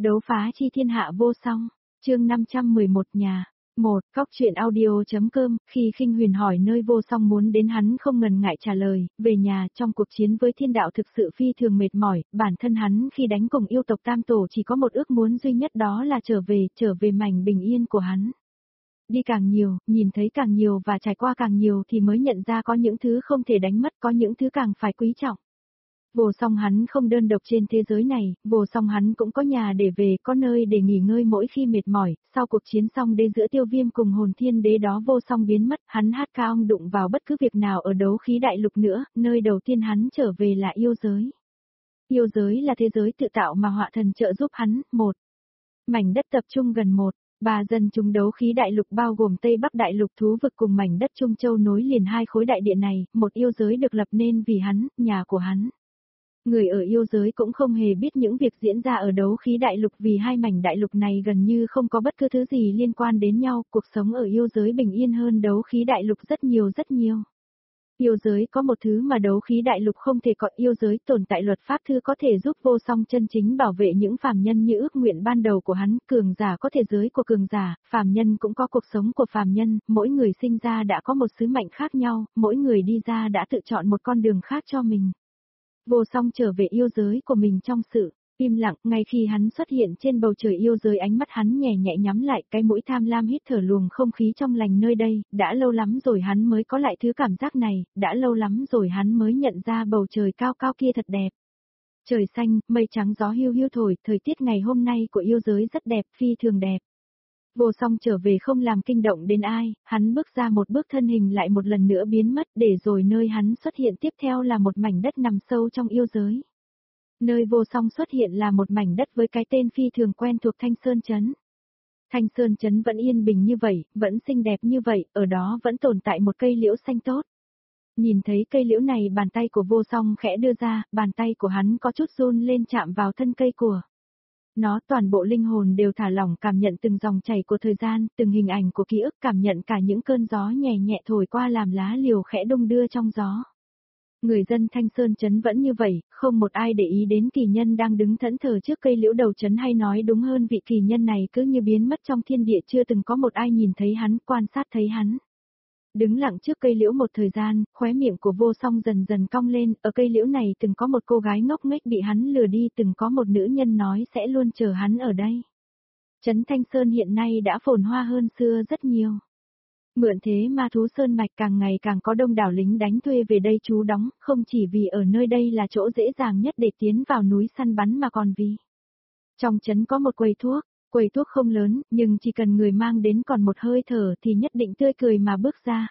Đấu phá chi thiên hạ vô song, chương 511 nhà. Cóc truyện audio.com, khi Khinh Huyền hỏi nơi vô song muốn đến hắn không ngần ngại trả lời, về nhà, trong cuộc chiến với thiên đạo thực sự phi thường mệt mỏi, bản thân hắn khi đánh cùng yêu tộc Tam Tổ chỉ có một ước muốn duy nhất đó là trở về mảnh bình yên của hắn. Đi càng nhiều, nhìn thấy càng nhiều và trải qua càng nhiều thì mới nhận ra có những thứ không thể đánh mất, có những thứ càng phải quý trọng. Vô song hắn không đơn độc trên thế giới này, vô song hắn cũng có nhà để về, có nơi để nghỉ ngơi mỗi khi mệt mỏi, sau cuộc chiến xong đế giữa Tiêu Viêm cùng hồn thiên đế đó vô song biến mất, hắn hát ca ong đụng vào bất cứ việc nào ở đấu khí đại lục nữa, nơi đầu tiên hắn trở về là yêu giới. Yêu giới là thế giới tự tạo mà họa thần trợ giúp hắn, mảnh đất tập trung gần 3 dân chúng đấu khí đại lục bao gồm Tây Bắc đại lục thú vực cùng mảnh đất Trung Châu nối liền hai khối đại địa này, một yêu giới được lập nên vì hắn, nhà của hắn. Người ở yêu giới cũng không hề biết những việc diễn ra ở đấu khí đại lục vì hai mảnh đại lục này gần như không có bất cứ thứ gì liên quan đến nhau, cuộc sống ở yêu giới bình yên hơn đấu khí đại lục rất nhiều. Yêu giới có một thứ mà đấu khí đại lục không thể có, yêu giới tồn tại luật pháp thư có thể giúp vô song chân chính bảo vệ những phàm nhân như ước nguyện ban đầu của hắn, cường giả có thể giới của cường giả, phàm nhân cũng có cuộc sống của phàm nhân, mỗi người sinh ra đã có một sứ mệnh khác nhau, mỗi người đi ra đã tự chọn một con đường khác cho mình. Vô song trở về yêu giới của mình trong sự im lặng, ngay khi hắn xuất hiện trên bầu trời yêu giới ánh mắt hắn nhẹ nhẹ nhắm lại, cái mũi tham lam hít thở luồng không khí trong lành nơi đây, đã lâu lắm rồi hắn mới có lại thứ cảm giác này, đã lâu lắm rồi hắn mới nhận ra bầu trời cao cao kia thật đẹp. Trời xanh, mây trắng gió hiu hiu thổi, thời tiết ngày hôm nay của yêu giới rất đẹp, phi thường đẹp. Vô song trở về không làm kinh động đến ai, hắn bước ra một bước thân hình lại một lần nữa biến mất để rồi nơi hắn xuất hiện tiếp theo là một mảnh đất nằm sâu trong yêu giới. Nơi vô song xuất hiện là một mảnh đất với cái tên phi thường quen thuộc Thanh Sơn Trấn. Thanh Sơn Trấn vẫn yên bình như vậy, vẫn xinh đẹp như vậy, ở đó vẫn tồn tại một cây liễu xanh tốt. Nhìn thấy cây liễu này bàn tay của vô song khẽ đưa ra, bàn tay của hắn có chút run lên chạm vào thân cây của nó, toàn bộ linh hồn đều thả lỏng cảm nhận từng dòng chảy của thời gian, từng hình ảnh của ký ức, cảm nhận cả những cơn gió nhẹ nhẹ thổi qua làm lá liễu khẽ đung đưa trong gió. Người dân Thanh Sơn Trấn vẫn như vậy, không một ai để ý đến kỳ nhân đang đứng thẫn thờ trước cây liễu đầu trấn, hay nói đúng hơn vị kỳ nhân này cứ như biến mất trong thiên địa, chưa từng có một ai nhìn thấy hắn, quan sát thấy hắn. Đứng lặng trước cây liễu một thời gian, khóe miệng của vô song dần dần cong lên, ở cây liễu này từng có một cô gái ngốc nghếch bị hắn lừa đi, từng có một nữ nhân nói sẽ luôn chờ hắn ở đây. Trấn Thanh Sơn hiện nay đã phồn hoa hơn xưa rất nhiều. Mượn thế ma thú sơn mạch càng ngày càng có đông đảo lính đánh thuê về đây trú đóng, không chỉ vì ở nơi đây là chỗ dễ dàng nhất để tiến vào núi săn bắn mà còn vì trong trấn có một quầy thuốc không lớn, nhưng chỉ cần người mang đến còn một hơi thở thì nhất định tươi cười mà bước ra.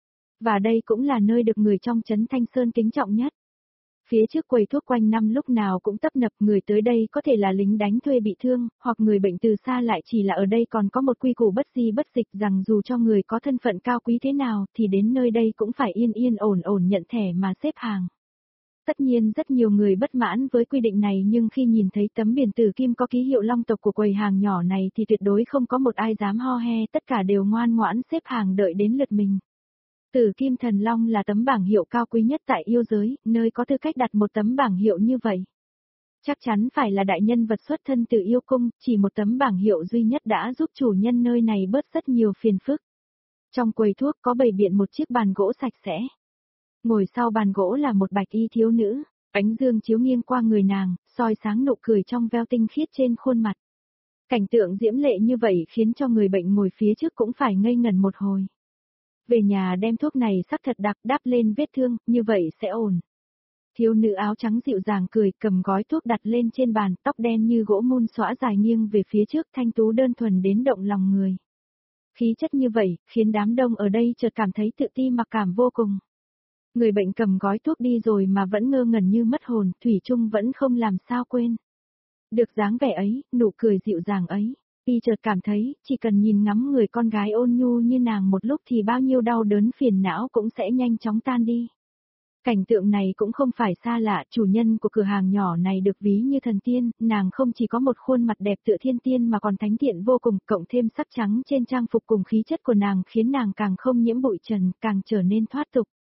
Và đây cũng là nơi được người trong trấn Thanh Sơn kính trọng nhất. Phía trước quầy thuốc quanh năm lúc nào cũng tấp nập, người tới đây có thể là lính đánh thuê bị thương, hoặc người bệnh từ xa, lại chỉ là ở đây còn có một quy củ bất di bất dịch rằng dù cho người có thân phận cao quý thế nào thì đến nơi đây cũng phải yên ổn nhận thẻ mà xếp hàng. Tất nhiên rất nhiều người bất mãn với quy định này, nhưng khi nhìn thấy tấm biển tử kim có ký hiệu long tộc của quầy hàng nhỏ này thì tuyệt đối không có một ai dám ho he, tất cả đều ngoan ngoãn xếp hàng đợi đến lượt mình. Tử Kim Thần Long là tấm bảng hiệu cao quý nhất tại yêu giới, nơi có tư cách đặt một tấm bảng hiệu như vậy chắc chắn phải là đại nhân vật xuất thân từ yêu cung, chỉ một tấm bảng hiệu duy nhất đã giúp chủ nhân nơi này bớt rất nhiều phiền phức. Trong quầy thuốc có bày biện một chiếc bàn gỗ sạch sẽ. Ngồi sau bàn gỗ là một bạch y thiếu nữ, ánh dương chiếu nghiêng qua người nàng, soi sáng nụ cười trong veo tinh khiết trên khuôn mặt. Cảnh tượng diễm lệ như vậy khiến cho người bệnh ngồi phía trước cũng phải ngây ngẩn một hồi. Về nhà đem thuốc này sắc thật đặc đắp lên vết thương, như vậy sẽ ổn. Thiếu nữ áo trắng dịu dàng cười, cầm gói thuốc đặt lên trên bàn, tóc đen như gỗ mun xõa dài nghiêng về phía trước, thanh tú đơn thuần đến động lòng người. Khí chất như vậy, khiến đám đông ở đây chợt cảm thấy tự ti mặc cảm vô cùng. Người bệnh cầm gói thuốc đi rồi mà vẫn ngơ ngẩn như mất hồn, thủy chung vẫn không làm sao quên được dáng vẻ ấy, nụ cười dịu dàng ấy. Y chợt cảm thấy, chỉ cần nhìn ngắm người con gái ôn nhu như nàng một lúc thì bao nhiêu đau đớn phiền não cũng sẽ nhanh chóng tan đi. Cảnh tượng này cũng không phải xa lạ, chủ nhân của cửa hàng nhỏ này được ví như thần tiên, nàng không chỉ có một khuôn mặt đẹp tựa thiên tiên mà còn thánh thiện vô cùng, cộng thêm sắc trắng trên trang phục cùng khí chất của nàng khiến nàng càng không nhiễm bụi trần, càng trở nên thoát tục.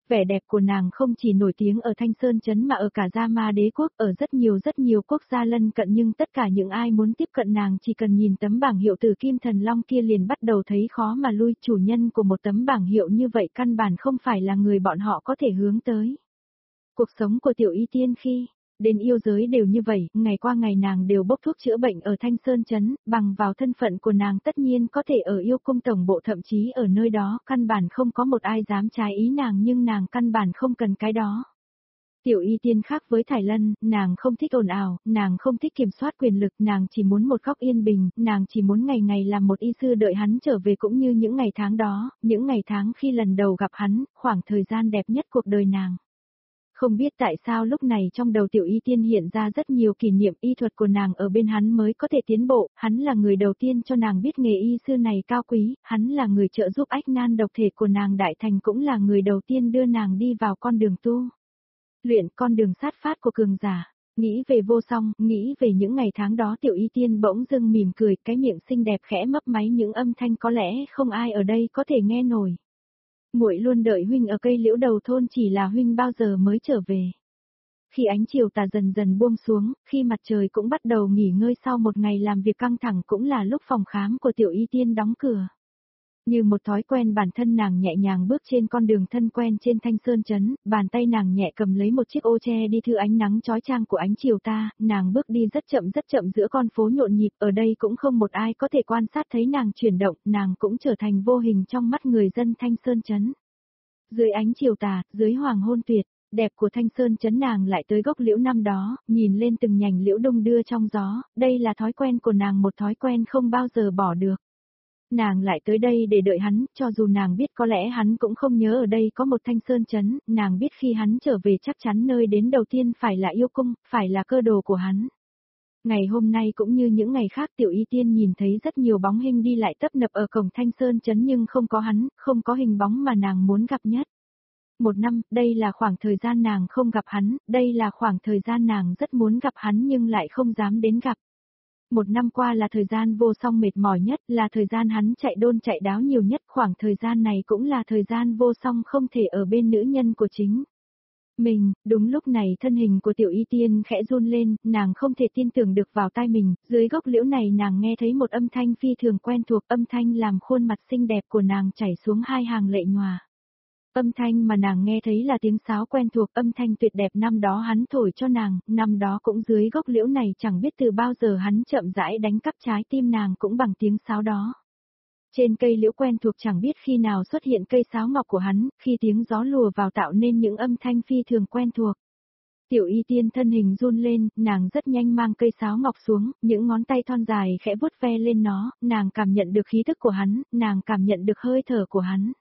Vẻ đẹp của nàng không chỉ nổi tiếng ở Thanh Sơn Trấn mà ở cả Gia Ma Đế quốc, ở rất nhiều quốc gia lân cận, nhưng tất cả những ai muốn tiếp cận nàng chỉ cần nhìn tấm bảng hiệu từ Kim Thần Long kia liền bắt đầu thấy khó mà lui, chủ nhân của một tấm bảng hiệu như vậy căn bản không phải là người bọn họ có thể hướng tới. Cuộc sống của Tiểu Y Tiên khi đến yêu giới đều như vậy, ngày qua ngày nàng đều bốc thuốc chữa bệnh ở Thanh Sơn Trấn, bằng vào thân phận của nàng tất nhiên có thể ở yêu cung tổng bộ, thậm chí ở nơi đó căn bản không có một ai dám trái ý nàng, nhưng nàng căn bản không cần cái đó. Tiểu Y Tiên khác với Thải Lân, nàng không thích ồn ào, nàng không thích kiểm soát quyền lực, nàng chỉ muốn một góc yên bình, nàng chỉ muốn ngày ngày làm một y sư đợi hắn trở về, cũng như những ngày tháng đó, những ngày tháng khi lần đầu gặp hắn, khoảng thời gian đẹp nhất cuộc đời nàng. Không biết tại sao lúc này trong đầu Tiểu Y Tiên hiện ra rất nhiều kỷ niệm, y thuật của nàng ở bên hắn mới có thể tiến bộ, hắn là người đầu tiên cho nàng biết nghề y sư này cao quý, hắn là người trợ giúp ách nan độc thể của nàng đại thành, cũng là người đầu tiên đưa nàng đi vào con đường tu luyện, con đường sát phát của cường giả. Nghĩ về Vô Song, nghĩ về những ngày tháng đó, Tiểu Y Tiên bỗng dưng mỉm cười, cái miệng xinh đẹp khẽ mấp máy những âm thanh có lẽ không ai ở đây có thể nghe nổi. Muội luôn đợi huynh ở cây liễu đầu thôn, chỉ là huynh bao giờ mới trở về. Khi ánh chiều tà dần dần buông xuống, khi mặt trời cũng bắt đầu nghỉ ngơi sau một ngày làm việc căng thẳng, cũng là lúc phòng khám của Tiểu Y Tiên đóng cửa. Như một thói quen, bản thân nàng nhẹ nhàng bước trên con đường thân quen trên Thanh Sơn Trấn, bàn tay nàng nhẹ cầm lấy một chiếc ô che đi thư ánh nắng chói chang của ánh chiều tà, nàng bước đi rất chậm giữa con phố nhộn nhịp, ở đây cũng không một ai có thể quan sát thấy nàng chuyển động, nàng cũng trở thành vô hình trong mắt người dân Thanh Sơn Trấn. Dưới ánh chiều tà, dưới hoàng hôn tuyệt đẹp của Thanh Sơn Trấn, nàng lại tới gốc liễu năm đó, nhìn lên từng nhành liễu đung đưa trong gió, đây là thói quen của nàng, một thói quen không bao giờ bỏ được. Nàng lại tới đây để đợi hắn, cho dù nàng biết có lẽ hắn cũng không nhớ ở đây có một Thanh Sơn Trấn, nàng biết khi hắn trở về chắc chắn nơi đến đầu tiên phải là yêu cung, phải là cơ đồ của hắn. Ngày hôm nay cũng như những ngày khác, Tiểu Y Tiên nhìn thấy rất nhiều bóng hình đi lại tấp nập ở cổng Thanh Sơn Trấn, nhưng không có hắn, không có hình bóng mà nàng muốn gặp nhất. Một năm, đây là khoảng thời gian nàng không gặp hắn, đây là khoảng thời gian nàng rất muốn gặp hắn nhưng lại không dám đến gặp. Một năm qua là thời gian Vô Song mệt mỏi nhất, là thời gian hắn chạy đôn chạy đáo nhiều nhất, khoảng thời gian này cũng là thời gian Vô Song không thể ở bên nữ nhân của chính mình. Đúng lúc này thân hình của Tiểu Y Tiên khẽ run lên, nàng không thể tin tưởng được vào tai mình, dưới gốc liễu này nàng nghe thấy một âm thanh phi thường quen thuộc, âm thanh làm khuôn mặt xinh đẹp của nàng chảy xuống hai hàng lệ nhòa. Âm thanh mà nàng nghe thấy là tiếng sáo quen thuộc, âm thanh tuyệt đẹp năm đó hắn thổi cho nàng, năm đó cũng dưới gốc liễu này, chẳng biết từ bao giờ hắn chậm rãi đánh cắp trái tim nàng cũng bằng tiếng sáo đó. Trên cây liễu quen thuộc chẳng biết khi nào xuất hiện cây sáo ngọc của hắn, khi tiếng gió lùa vào tạo nên những âm thanh phi thường quen thuộc. Tiểu Y Tiên thân hình run lên, nàng rất nhanh mang cây sáo ngọc xuống, những ngón tay thon dài khẽ vuốt ve lên nó, nàng cảm nhận được khí tức của hắn, nàng cảm nhận được hơi thở của hắn.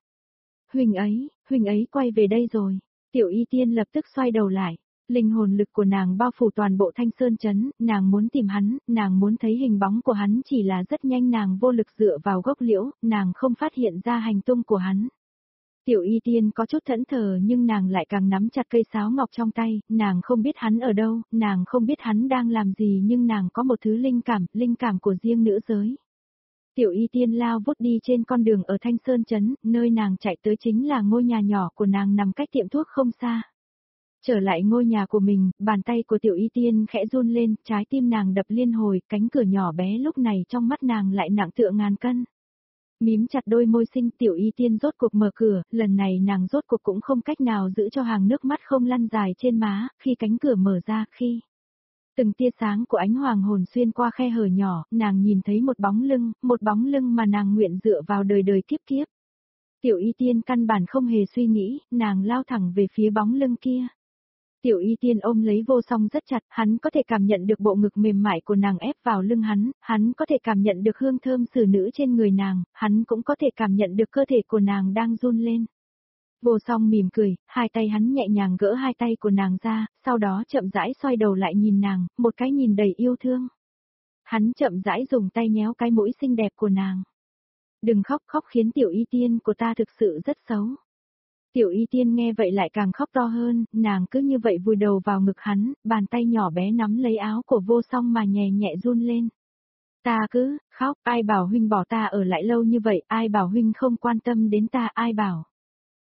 Huynh ấy quay về đây rồi. Tiểu Y Tiên lập tức xoay đầu lại. Linh hồn lực của nàng bao phủ toàn bộ Thanh Sơn Trấn, nàng muốn tìm hắn, nàng muốn thấy hình bóng của hắn, chỉ là rất nhanh nàng vô lực dựa vào gốc liễu, nàng không phát hiện ra hành tung của hắn. Tiểu Y Tiên có chút thẫn thờ nhưng nàng lại càng nắm chặt cây sáo ngọc trong tay, nàng không biết hắn ở đâu, nàng không biết hắn đang làm gì, nhưng nàng có một thứ linh cảm của riêng nữ giới. Tiểu Y Tiên lao vút đi trên con đường ở Thanh Sơn Trấn, nơi nàng chạy tới chính là ngôi nhà nhỏ của nàng nằm cách tiệm thuốc không xa. Trở lại ngôi nhà của mình, bàn tay của Tiểu Y Tiên khẽ run lên, trái tim nàng đập liên hồi, cánh cửa nhỏ bé lúc này trong mắt nàng lại nặng tựa ngàn cân. Mím chặt đôi môi xinh, Tiểu Y Tiên rốt cuộc mở cửa, lần này nàng rốt cuộc cũng không cách nào giữ cho hàng nước mắt không lăn dài trên má, khi cánh cửa mở ra, khi từng tia sáng của ánh hoàng hồn xuyên qua khe hở nhỏ, nàng nhìn thấy một bóng lưng mà nàng nguyện dựa vào đời đời kiếp kiếp. Tiểu Y Tiên căn bản không hề suy nghĩ, nàng lao thẳng về phía bóng lưng kia. Tiểu Y Tiên ôm lấy Vô Song rất chặt, hắn có thể cảm nhận được bộ ngực mềm mại của nàng ép vào lưng hắn có thể cảm nhận được hương thơm xử nữ trên người nàng, hắn cũng có thể cảm nhận được cơ thể của nàng đang run lên. Vô Song mỉm cười, hai tay hắn nhẹ nhàng gỡ hai tay của nàng ra, sau đó chậm rãi xoay đầu lại nhìn nàng, một cái nhìn đầy yêu thương. Hắn chậm rãi dùng tay nhéo cái mũi xinh đẹp của nàng. Đừng khóc, khóc khiến Tiểu Y Tiên của ta thực sự rất xấu. Tiểu Y Tiên nghe vậy lại càng khóc to hơn, nàng cứ như vậy vùi đầu vào ngực hắn, bàn tay nhỏ bé nắm lấy áo của Vô Song mà nhẹ nhẹ run lên. Ta cứ khóc, ai bảo huynh bỏ ta ở lại lâu như vậy, ai bảo huynh không quan tâm đến ta, ai bảo.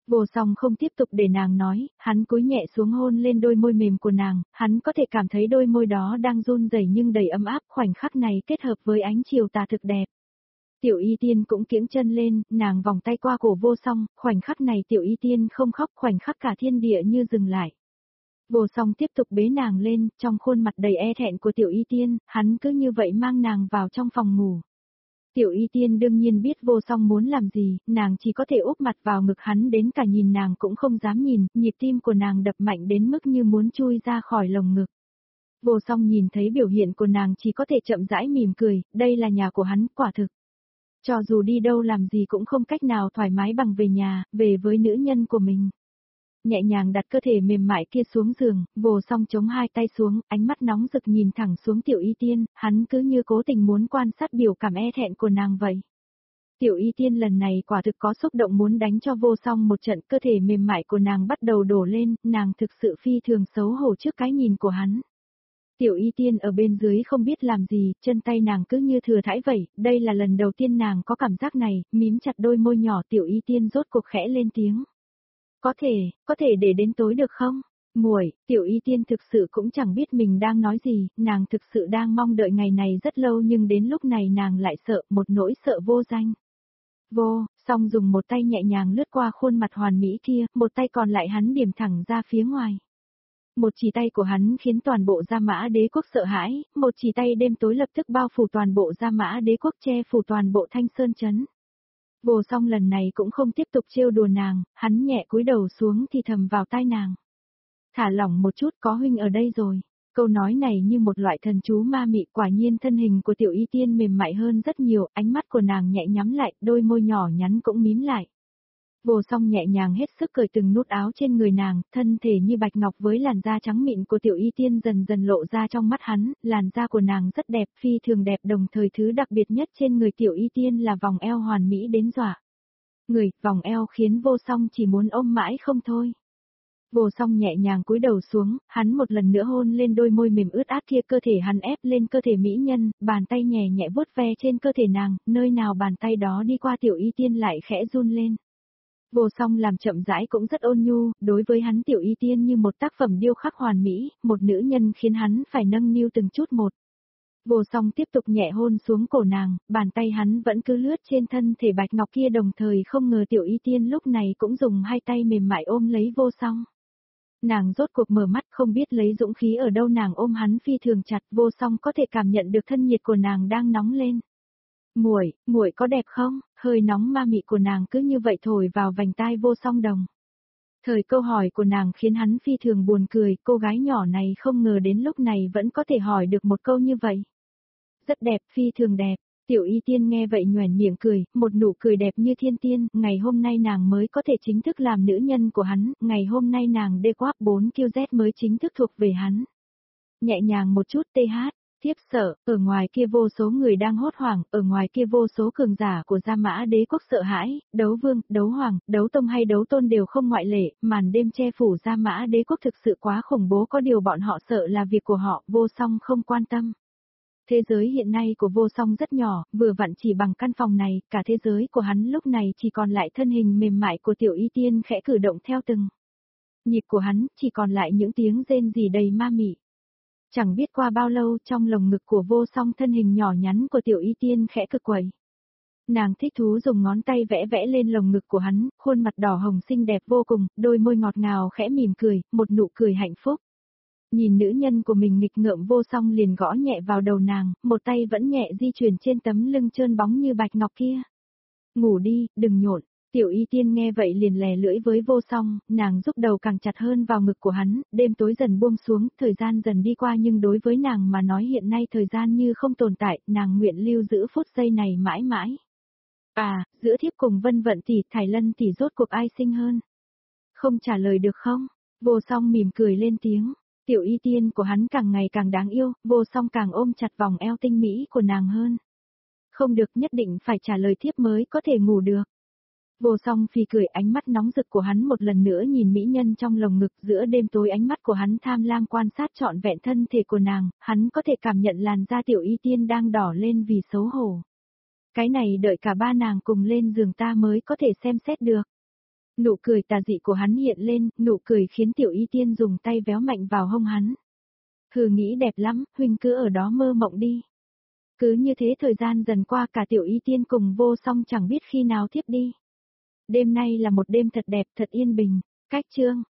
Vô song không tiếp tục để nàng nói, hắn cúi nhẹ xuống hôn lên đôi môi mềm của nàng, hắn có thể cảm thấy đôi môi đó đang run rẩy nhưng đầy ấm áp, khoảnh khắc này kết hợp với ánh chiều tà thực đẹp. Tiểu Y Tiên cũng kiễng chân lên, nàng vòng tay qua cổ Vô Song, khoảnh khắc này Tiểu Y Tiên không khóc, khoảnh khắc cả thiên địa như dừng lại. Vô Song tiếp tục bế nàng lên, trong khuôn mặt đầy e thẹn của Tiểu Y Tiên, hắn cứ như vậy mang nàng vào trong phòng ngủ. Tiểu Y Tiên đương nhiên biết Vô Song muốn làm gì, nàng chỉ có thể úp mặt vào ngực hắn, đến cả nhìn nàng cũng không dám nhìn, nhịp tim của nàng đập mạnh đến mức như muốn chui ra khỏi lồng ngực. Vô Song nhìn thấy biểu hiện của nàng chỉ có thể chậm rãi mỉm cười, đây là nhà của hắn, quả thực. Cho dù đi đâu làm gì cũng không cách nào thoải mái bằng về nhà, về với nữ nhân của mình. Nhẹ nhàng đặt cơ thể mềm mại kia xuống giường, Vô Song chống hai tay xuống, ánh mắt nóng rực nhìn thẳng xuống Tiểu Y Tiên, hắn cứ như cố tình muốn quan sát biểu cảm e thẹn của nàng vậy. Tiểu Y Tiên lần này quả thực có xúc động muốn đánh cho Vô Song một trận, cơ thể mềm mại của nàng bắt đầu đổ lên, nàng thực sự phi thường xấu hổ trước cái nhìn của hắn. Tiểu Y Tiên ở bên dưới không biết làm gì, chân tay nàng cứ như thừa thãi vậy, đây là lần đầu tiên nàng có cảm giác này, mím chặt đôi môi nhỏ. Tiểu Y Tiên rốt cuộc khẽ lên tiếng. Có thể để đến tối được không? Muội, Tiểu Y Tiên thực sự cũng chẳng biết mình đang nói gì, nàng thực sự đang mong đợi ngày này rất lâu nhưng đến lúc này nàng lại sợ, một nỗi sợ vô danh. Song dùng một tay nhẹ nhàng lướt qua khuôn mặt hoàn mỹ kia, một tay còn lại hắn điểm thẳng ra phía ngoài. Một chỉ tay của hắn khiến toàn bộ Gia Mã Đế quốc sợ hãi, một chỉ tay đêm tối lập tức bao phủ toàn bộ Gia Mã Đế quốc, che phủ toàn bộ Thanh Sơn trấn. Vô Song lần này cũng không tiếp tục trêu đùa nàng, hắn nhẹ cúi đầu xuống thì thầm vào tai nàng. Thả lỏng một chút, có huynh ở đây rồi. Câu nói này như một loại thần chú ma mị, quả nhiên thân hình của Tiểu Y Tiên mềm mại hơn rất nhiều, ánh mắt của nàng nhẹ nhắm lại, đôi môi nhỏ nhắn cũng mím lại. Vô Song nhẹ nhàng hết sức cởi từng nút áo trên người nàng, thân thể như bạch ngọc với làn da trắng mịn của Tiểu Y Tiên dần dần lộ ra trong mắt hắn, làn da của nàng rất đẹp, phi thường đẹp, đồng thời thứ đặc biệt nhất trên người Tiểu Y Tiên là vòng eo hoàn mỹ đến dọa. Vòng eo khiến Vô Song chỉ muốn ôm mãi không thôi. Vô Song nhẹ nhàng cúi đầu xuống, hắn một lần nữa hôn lên đôi môi mềm ướt át kia, cơ thể hắn ép lên cơ thể mỹ nhân, bàn tay nhẹ nhẹ vuốt ve trên cơ thể nàng, nơi nào bàn tay đó đi qua Tiểu Y Tiên lại khẽ run lên. Vô Song làm chậm rãi cũng rất ôn nhu, đối với hắn Tiểu Y Tiên như một tác phẩm điêu khắc hoàn mỹ, một nữ nhân khiến hắn phải nâng niu từng chút một. Vô Song tiếp tục nhẹ hôn xuống cổ nàng, bàn tay hắn vẫn cứ lướt trên thân thể bạch ngọc kia, đồng thời không ngờ Tiểu Y Tiên lúc này cũng dùng hai tay mềm mại ôm lấy Vô Song. Nàng rốt cuộc mở mắt, không biết lấy dũng khí ở đâu nàng ôm hắn phi thường chặt, Vô Song có thể cảm nhận được thân nhiệt của nàng đang nóng lên. Muội có đẹp không? Hơi nóng ma mị của nàng cứ như vậy thổi vào vành tai Vô Song đồng. Thời câu hỏi của nàng khiến hắn phi thường buồn cười, cô gái nhỏ này không ngờ đến lúc này vẫn có thể hỏi được một câu như vậy. Rất đẹp, phi thường đẹp. Tiểu Y Tiên nghe vậy nhoẻn miệng cười, một nụ cười đẹp như thiên tiên, ngày hôm nay nàng mới có thể chính thức làm nữ nhân của hắn, ngày hôm nay nàng DQ4QZ mới chính thức thuộc về hắn. Nhẹ nhàng một chút TH. Tiếp sợ, ở ngoài kia vô số người đang hốt hoảng, ở ngoài kia vô số cường giả của Gia Mã Đế quốc sợ hãi, đấu vương, đấu hoàng, đấu tông hay đấu tôn đều không ngoại lệ, màn đêm che phủ Gia Mã Đế quốc thực sự quá khủng bố, có điều bọn họ sợ là việc của họ, Vô Song không quan tâm. Thế giới hiện nay của Vô Song rất nhỏ, vừa vặn chỉ bằng căn phòng này, cả thế giới của hắn lúc này chỉ còn lại thân hình mềm mại của Tiểu Y Tiên khẽ cử động theo từng nhịp của hắn, chỉ còn lại những tiếng rên rỉ đầy ma mị. Chẳng biết qua bao lâu, trong lồng ngực của Vô Song thân hình nhỏ nhắn của Tiểu Y Tiên khẽ cực quẩy. Nàng thích thú dùng ngón tay vẽ vẽ lên lồng ngực của hắn, khuôn mặt đỏ hồng xinh đẹp vô cùng, đôi môi ngọt ngào khẽ mỉm cười, một nụ cười hạnh phúc. Nhìn nữ nhân của mình nghịch ngợm, Vô Song liền gõ nhẹ vào đầu nàng, một tay vẫn nhẹ di chuyển trên tấm lưng trơn bóng như bạch ngọc kia. Ngủ đi, đừng nhộn. Tiểu Y Tiên nghe vậy liền lè lưỡi với Vô Song, nàng rúc đầu càng chặt hơn vào ngực của hắn, đêm tối dần buông xuống, thời gian dần đi qua nhưng đối với nàng mà nói hiện nay thời gian như không tồn tại, nàng nguyện lưu giữ phút giây này mãi mãi. Giữa thiếp cùng Vân Vận tỷ, Thải Lân tỷ rốt cuộc ai xinh hơn? Không trả lời được không? Vô Song mỉm cười lên tiếng. Tiểu Y Tiên của hắn càng ngày càng đáng yêu, Vô Song càng ôm chặt vòng eo tinh mỹ của nàng hơn. Không được, nhất định phải trả lời thiếp mới có thể ngủ được. Vô Song phì cười, ánh mắt nóng rực của hắn một lần nữa nhìn mỹ nhân trong lồng ngực, giữa đêm tối ánh mắt của hắn tham lam quan sát trọn vẹn thân thể của nàng, hắn có thể cảm nhận làn da Tiểu Y Tiên đang đỏ lên vì xấu hổ. Cái này đợi cả ba nàng cùng lên giường ta mới có thể xem xét được. Nụ cười tà dị của hắn hiện lên, nụ cười khiến Tiểu Y Tiên dùng tay véo mạnh vào hông hắn. Hừ nghĩ đẹp lắm, huynh cứ ở đó mơ mộng đi. Cứ như thế thời gian dần qua cả Tiểu Y Tiên cùng Vô Song chẳng biết khi nào thiếp đi. Đêm nay là một đêm thật đẹp, thật yên bình. Cách chương